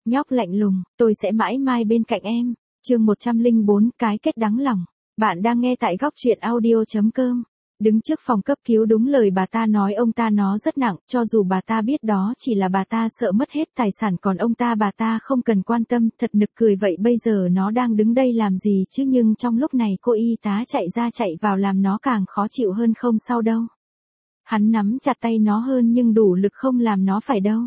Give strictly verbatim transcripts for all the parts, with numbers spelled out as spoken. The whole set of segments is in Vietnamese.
Nhóc lạnh lùng, tôi sẽ mãi mai bên cạnh em. Chương một trăm lẻ bốn, cái kết đắng lòng. Bạn đang nghe tại góc truyện audio chấm com. Đứng trước phòng cấp cứu đúng lời bà ta nói, ông ta nó rất nặng, cho dù bà ta biết đó chỉ là bà ta sợ mất hết tài sản, còn ông ta bà ta không cần quan tâm. Thật nực cười, vậy bây giờ nó đang đứng đây làm gì chứ? Nhưng trong lúc này cô y tá chạy ra chạy vào làm nó càng khó chịu hơn. Không sao đâu. Hắn nắm chặt tay nó hơn nhưng đủ lực không làm nó phải đâu.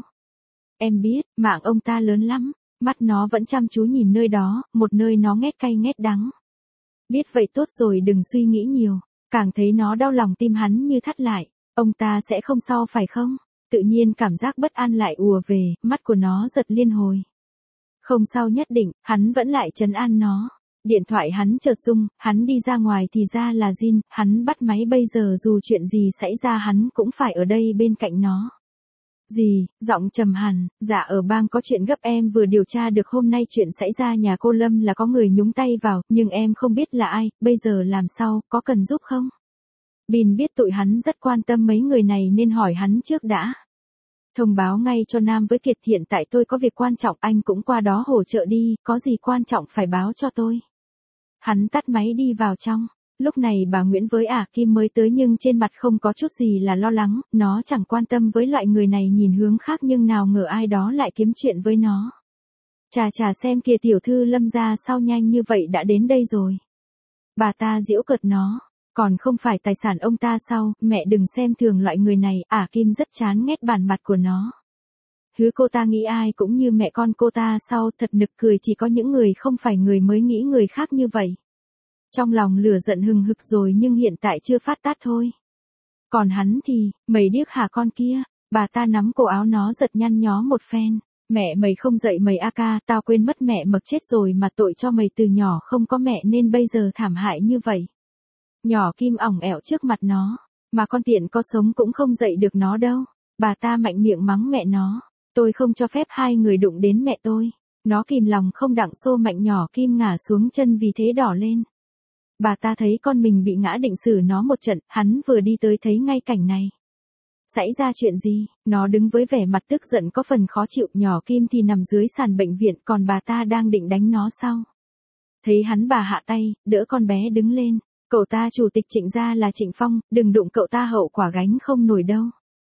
Em biết, mạng ông ta lớn lắm. Mắt nó vẫn chăm chú nhìn nơi đó, một nơi nó nghét cay nghét đắng. Biết vậy tốt rồi, đừng suy nghĩ nhiều. Càng thấy nó đau lòng, tim hắn như thắt lại. Ông ta sẽ không sao phải không? Tự nhiên cảm giác bất an lại ùa về, mắt của nó giật liên hồi. Không sao nhất định, hắn vẫn lại trấn an nó. Điện thoại hắn chợt rung, hắn đi ra ngoài thì ra là Jin, hắn bắt máy bây giờ dù chuyện gì xảy ra hắn cũng phải ở đây bên cạnh nó. Gì, giọng trầm hẳn, dạ ở bang có chuyện gấp, em vừa điều tra được hôm nay chuyện xảy ra nhà cô Lâm là có người nhúng tay vào, nhưng em không biết là ai, bây giờ làm sao, có cần giúp không? Bin biết tụi hắn rất quan tâm mấy người này nên hỏi hắn trước đã. Thông báo ngay cho Nam với Kiệt, hiện tại tôi có việc quan trọng, anh cũng qua đó hỗ trợ đi, có gì quan trọng phải báo cho tôi. Hắn tắt máy đi vào trong. Lúc này bà Nguyễn với ả Kim mới tới nhưng trên mặt không có chút gì là lo lắng, nó chẳng quan tâm với loại người này nhìn hướng khác nhưng nào ngờ ai đó lại kiếm chuyện với nó. Chà chà, xem kìa, tiểu thư Lâm ra sao nhanh như vậy đã đến đây rồi. Bà ta giễu cợt nó, còn không phải tài sản ông ta sao, mẹ đừng xem thường loại người này, ả Kim rất chán ghét bản mặt của nó. Hứ, cô ta nghĩ ai cũng như mẹ con cô ta sao, thật nực cười, chỉ có những người không phải người mới nghĩ người khác như vậy. Trong lòng lửa giận hừng hực rồi nhưng hiện tại chưa phát tát thôi. Còn hắn thì, mày điếc hả con kia, bà ta nắm cổ áo nó giật nhăn nhó một phen. Mẹ mày không dạy mày a ca, tao quên mất mẹ mực chết rồi mà, tội cho mày từ nhỏ không có mẹ nên bây giờ thảm hại như vậy. Nhỏ Kim ỏng ẻo trước mặt nó, mà con tiện có sống cũng không dạy được nó đâu. Bà ta mạnh miệng mắng mẹ nó, tôi không cho phép hai người đụng đến mẹ tôi. Nó kìm lòng không đặng xô mạnh nhỏ Kim ngả xuống chân, vì thế đỏ lên. Bà ta thấy con mình bị ngã định xử nó một trận, hắn vừa đi tới thấy ngay cảnh này. Xảy ra chuyện gì? Nó đứng với vẻ mặt tức giận có phần khó chịu, nhỏ Kim thì nằm dưới sàn bệnh viện, còn bà ta đang định đánh nó sao? Thấy hắn bà hạ tay, đỡ con bé đứng lên. Cậu ta chủ tịch Trịnh gia là Trịnh Phong, đừng đụng cậu ta, hậu quả gánh không nổi đâu.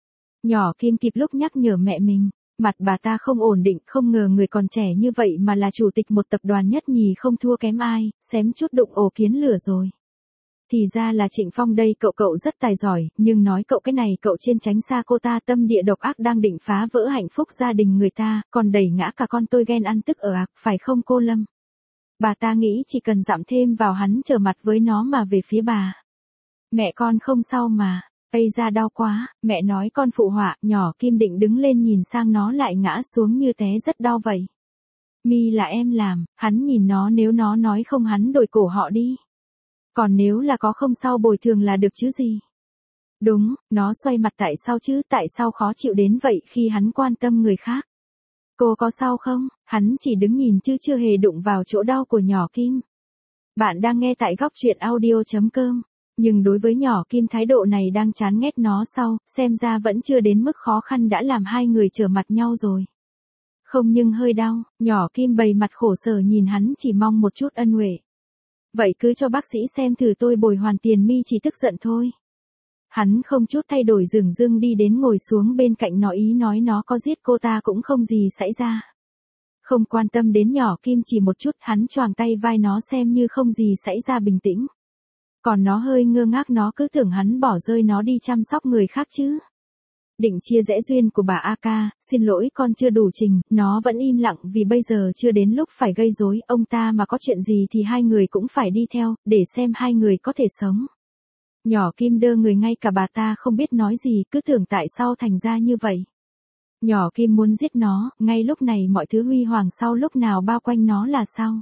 Nhỏ Kim kịp lúc nhắc nhở mẹ mình. Mặt bà ta không ổn định, không ngờ người còn trẻ như vậy mà là chủ tịch một tập đoàn nhất nhì không thua kém ai, xém chút đụng ổ kiến lửa rồi. Thì ra là Trịnh Phong đây, cậu cậu rất tài giỏi, nhưng nói cậu cái này cậu trên tránh xa cô ta, tâm địa độc ác, đang định phá vỡ hạnh phúc gia đình người ta, còn đẩy ngã cả con tôi, ghen ăn tức ở ạc, phải không cô Lâm? Bà ta nghĩ chỉ cần dặm thêm vào hắn trở mặt với nó mà về phía bà. Mẹ con không sao mà. Ây da, đau quá, mẹ nói con phụ họa. Nhỏ Kim định đứng lên nhìn sang nó lại ngã xuống như té, rất đau vậy. Mi là em làm, hắn nhìn nó, nếu nó nói không hắn đổi cổ họ đi. Còn nếu là có không sao bồi thường là được chứ gì. Đúng, nó xoay mặt, tại sao chứ, tại sao khó chịu đến vậy khi hắn quan tâm người khác. Cô có sao không? Hắn chỉ đứng nhìn chứ chưa hề đụng vào chỗ đau của nhỏ Kim. Bạn đang nghe tại góc truyện audio chấm com. Nhưng đối với nhỏ Kim thái độ này đang chán ghét nó sau, xem ra vẫn chưa đến mức khó khăn đã làm hai người trở mặt nhau rồi. Không, nhưng hơi đau, nhỏ Kim bày mặt khổ sở nhìn hắn, chỉ mong một chút ân huệ. Vậy cứ cho bác sĩ xem thử, tôi bồi hoàn tiền, Mi chỉ tức giận thôi. Hắn không chút thay đổi dửng dưng đi đến ngồi xuống bên cạnh nó, ý nói nó có giết cô ta cũng không gì xảy ra. Không quan tâm đến nhỏ Kim chỉ một chút, hắn choàng tay vai nó xem như không gì xảy ra, bình tĩnh. Còn nó hơi ngơ ngác, nó cứ tưởng hắn bỏ rơi nó đi chăm sóc người khác chứ. Định chia rẽ duyên của bà a ca, xin lỗi con chưa đủ trình, nó vẫn im lặng vì bây giờ chưa đến lúc phải gây rối, ông ta mà có chuyện gì thì hai người cũng phải đi theo, để xem hai người có thể sống. Nhỏ Kim đơ người, ngay cả bà ta không biết nói gì, cứ tưởng tại sao thành ra như vậy. Nhỏ Kim muốn giết nó, ngay lúc này mọi thứ huy hoàng sau lúc nào bao quanh nó là sao?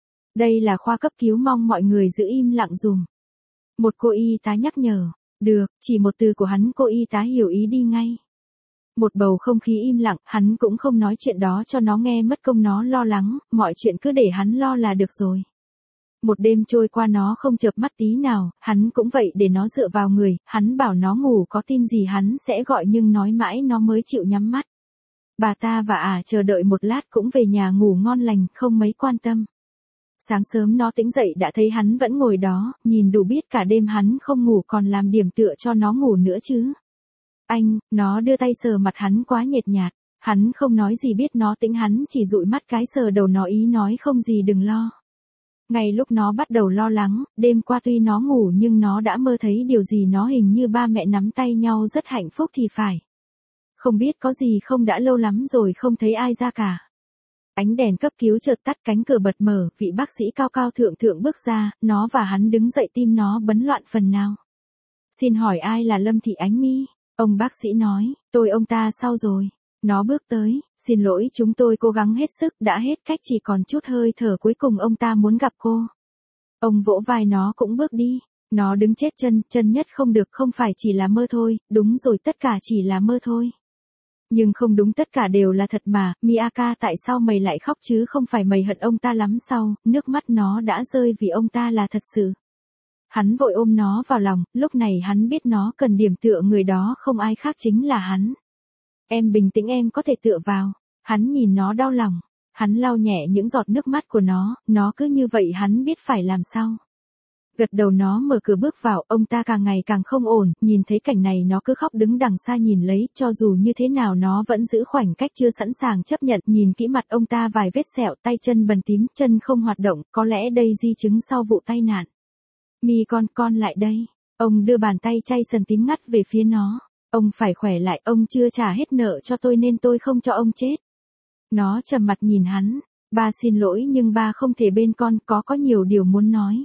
Đây là khoa cấp cứu, mong mọi người giữ im lặng dùm. Một cô y tá nhắc nhở. Được, chỉ một từ của hắn cô y tá hiểu ý đi ngay. Một bầu không khí im lặng, hắn cũng không nói chuyện đó cho nó nghe mất công nó lo lắng, mọi chuyện cứ để hắn lo là được rồi. Một đêm trôi qua nó không chợp mắt tí nào, hắn cũng vậy, để nó dựa vào người, hắn bảo nó ngủ có tin gì hắn sẽ gọi nhưng nói mãi nó mới chịu nhắm mắt. Bà ta và ả chờ đợi một lát cũng về nhà ngủ ngon lành, không mấy quan tâm. Sáng sớm nó tỉnh dậy đã thấy hắn vẫn ngồi đó, nhìn đủ biết cả đêm hắn không ngủ còn làm điểm tựa cho nó ngủ nữa chứ. Anh, nó đưa tay sờ mặt hắn quá nhệt nhạt, hắn không nói gì biết nó tính hắn chỉ dụi mắt cái sờ đầu nó ý nói không gì đừng lo. Ngay lúc nó bắt đầu lo lắng, đêm qua tuy nó ngủ nhưng nó đã mơ thấy điều gì nó hình như ba mẹ nắm tay nhau rất hạnh phúc thì phải. Không biết có gì không đã lâu lắm rồi không thấy ai ra cả. Ánh đèn cấp cứu chợt tắt cánh cửa bật mở, vị bác sĩ cao cao thượng thượng bước ra, nó và hắn đứng dậy tim nó bấn loạn phần nào. Xin hỏi ai là Lâm Thị Ánh Mi? Ông bác sĩ nói, tôi ông ta sao rồi? Nó bước tới, xin lỗi chúng tôi cố gắng hết sức đã hết cách chỉ còn chút hơi thở cuối cùng ông ta muốn gặp cô. Ông vỗ vai nó cũng bước đi, nó đứng chết chân, chân nhất không được không phải chỉ là mơ thôi, đúng rồi tất cả chỉ là mơ thôi. Nhưng không đúng tất cả đều là thật mà, Miyaka tại sao mày lại khóc chứ không phải mày hận ông ta lắm sao, nước mắt nó đã rơi vì ông ta là thật sự. Hắn vội ôm nó vào lòng, lúc này hắn biết nó cần điểm tựa người đó không ai khác chính là hắn. Em bình tĩnh em có thể tựa vào, hắn nhìn nó đau lòng, hắn lau nhẹ những giọt nước mắt của nó, nó cứ như vậy hắn biết phải làm sao. Gật đầu nó mở cửa bước vào, ông ta càng ngày càng không ổn, nhìn thấy cảnh này nó cứ khóc đứng đằng xa nhìn lấy, cho dù như thế nào nó vẫn giữ khoảnh cách chưa sẵn sàng chấp nhận, nhìn kỹ mặt ông ta vài vết sẹo, tay chân bầm tím, chân không hoạt động, có lẽ đây di chứng sau vụ tai nạn. Mi con, con lại đây, ông đưa bàn tay chay sần tím ngắt về phía nó, ông phải khỏe lại, ông chưa trả hết nợ cho tôi nên tôi không cho ông chết. Nó trầm mặt nhìn hắn, ba xin lỗi nhưng ba không thể bên con, có có nhiều điều muốn nói.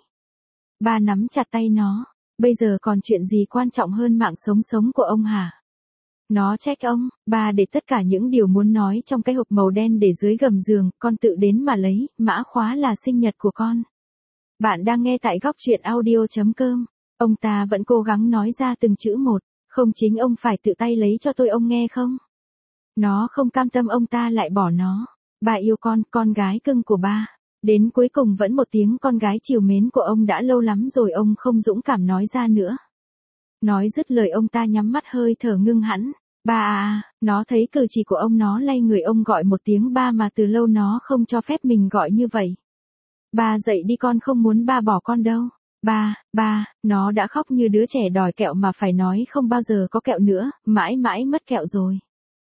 Ba nắm chặt tay nó, bây giờ còn chuyện gì quan trọng hơn mạng sống sống của ông hả? Nó trách ông, ba để tất cả những điều muốn nói trong cái hộp màu đen để dưới gầm giường, con tự đến mà lấy, mã khóa là sinh nhật của con. Bạn đang nghe tại góc truyện audio chấm com. Ông ta vẫn cố gắng nói ra từng chữ một, không chính ông phải tự tay lấy cho tôi ông nghe không? Nó không cam tâm ông ta lại bỏ nó. Ba yêu con, con gái cưng của ba. Đến cuối cùng vẫn một tiếng con gái trìu mến của ông đã lâu lắm rồi ông không dũng cảm nói ra nữa. Nói dứt lời ông ta nhắm mắt hơi thở ngưng hẳn. Ba à, nó thấy cử chỉ của ông nó lay người ông gọi một tiếng ba mà từ lâu nó không cho phép mình gọi như vậy. Ba dậy đi con không muốn ba bỏ con đâu. Ba, ba, nó đã khóc như đứa trẻ đòi kẹo mà phải nói không bao giờ có kẹo nữa, mãi mãi mất kẹo rồi.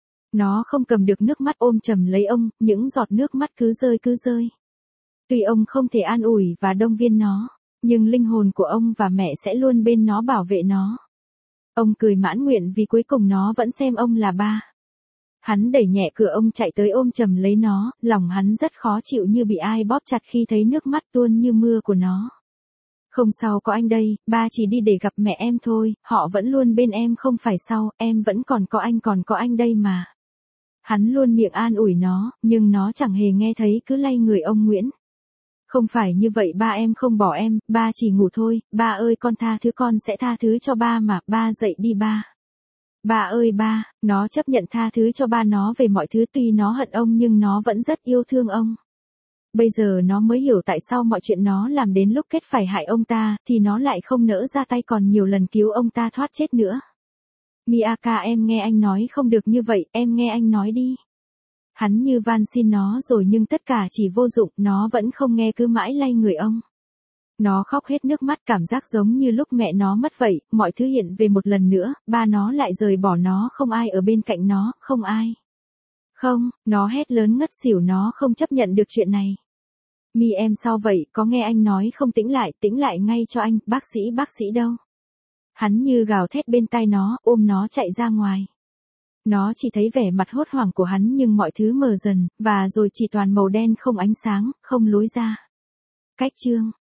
Nó không cầm được nước mắt ôm chầm lấy ông, những giọt nước mắt cứ rơi cứ rơi. Tuy ông không thể an ủi và động viên nó, nhưng linh hồn của ông và mẹ sẽ luôn bên nó bảo vệ nó. Ông cười mãn nguyện vì cuối cùng nó vẫn xem ông là ba. Hắn đẩy nhẹ cửa ông chạy tới ôm chầm lấy nó, lòng hắn rất khó chịu như bị ai bóp chặt khi thấy nước mắt tuôn như mưa của nó. Không sao có anh đây, ba chỉ đi để gặp mẹ em thôi, họ vẫn luôn bên em không phải sao, em vẫn còn có anh còn có anh đây mà. Hắn luôn miệng an ủi nó, nhưng nó chẳng hề nghe thấy cứ lay người ông Nguyễn. Không phải như vậy ba em không bỏ em, ba chỉ ngủ thôi, ba ơi con tha thứ con sẽ tha thứ cho ba mà, ba dậy đi ba. Ba ơi ba, nó chấp nhận tha thứ cho ba nó về mọi thứ tuy nó hận ông nhưng nó vẫn rất yêu thương ông. Bây giờ nó mới hiểu tại sao mọi chuyện nó làm đến lúc kết phải hại ông ta, thì nó lại không nỡ ra tay còn nhiều lần cứu ông ta thoát chết nữa. Miyaka em nghe anh nói không được như vậy, em nghe anh nói đi. Hắn như van xin nó rồi nhưng tất cả chỉ vô dụng, nó vẫn không nghe cứ mãi lay người ông. Nó khóc hết nước mắt cảm giác giống như lúc mẹ nó mất vậy, mọi thứ hiện về một lần nữa, ba nó lại rời bỏ nó không ai ở bên cạnh nó, không ai. Không, nó hét lớn ngất xỉu nó không chấp nhận được chuyện này. Mi em sao vậy, có nghe anh nói không tĩnh lại, tĩnh lại ngay cho anh, bác sĩ bác sĩ đâu. Hắn như gào thét bên tai nó, ôm nó chạy ra ngoài. Nó chỉ thấy vẻ mặt hốt hoảng của hắn nhưng mọi thứ mờ dần, và rồi chỉ toàn màu đen không ánh sáng, không lối ra. Cách chương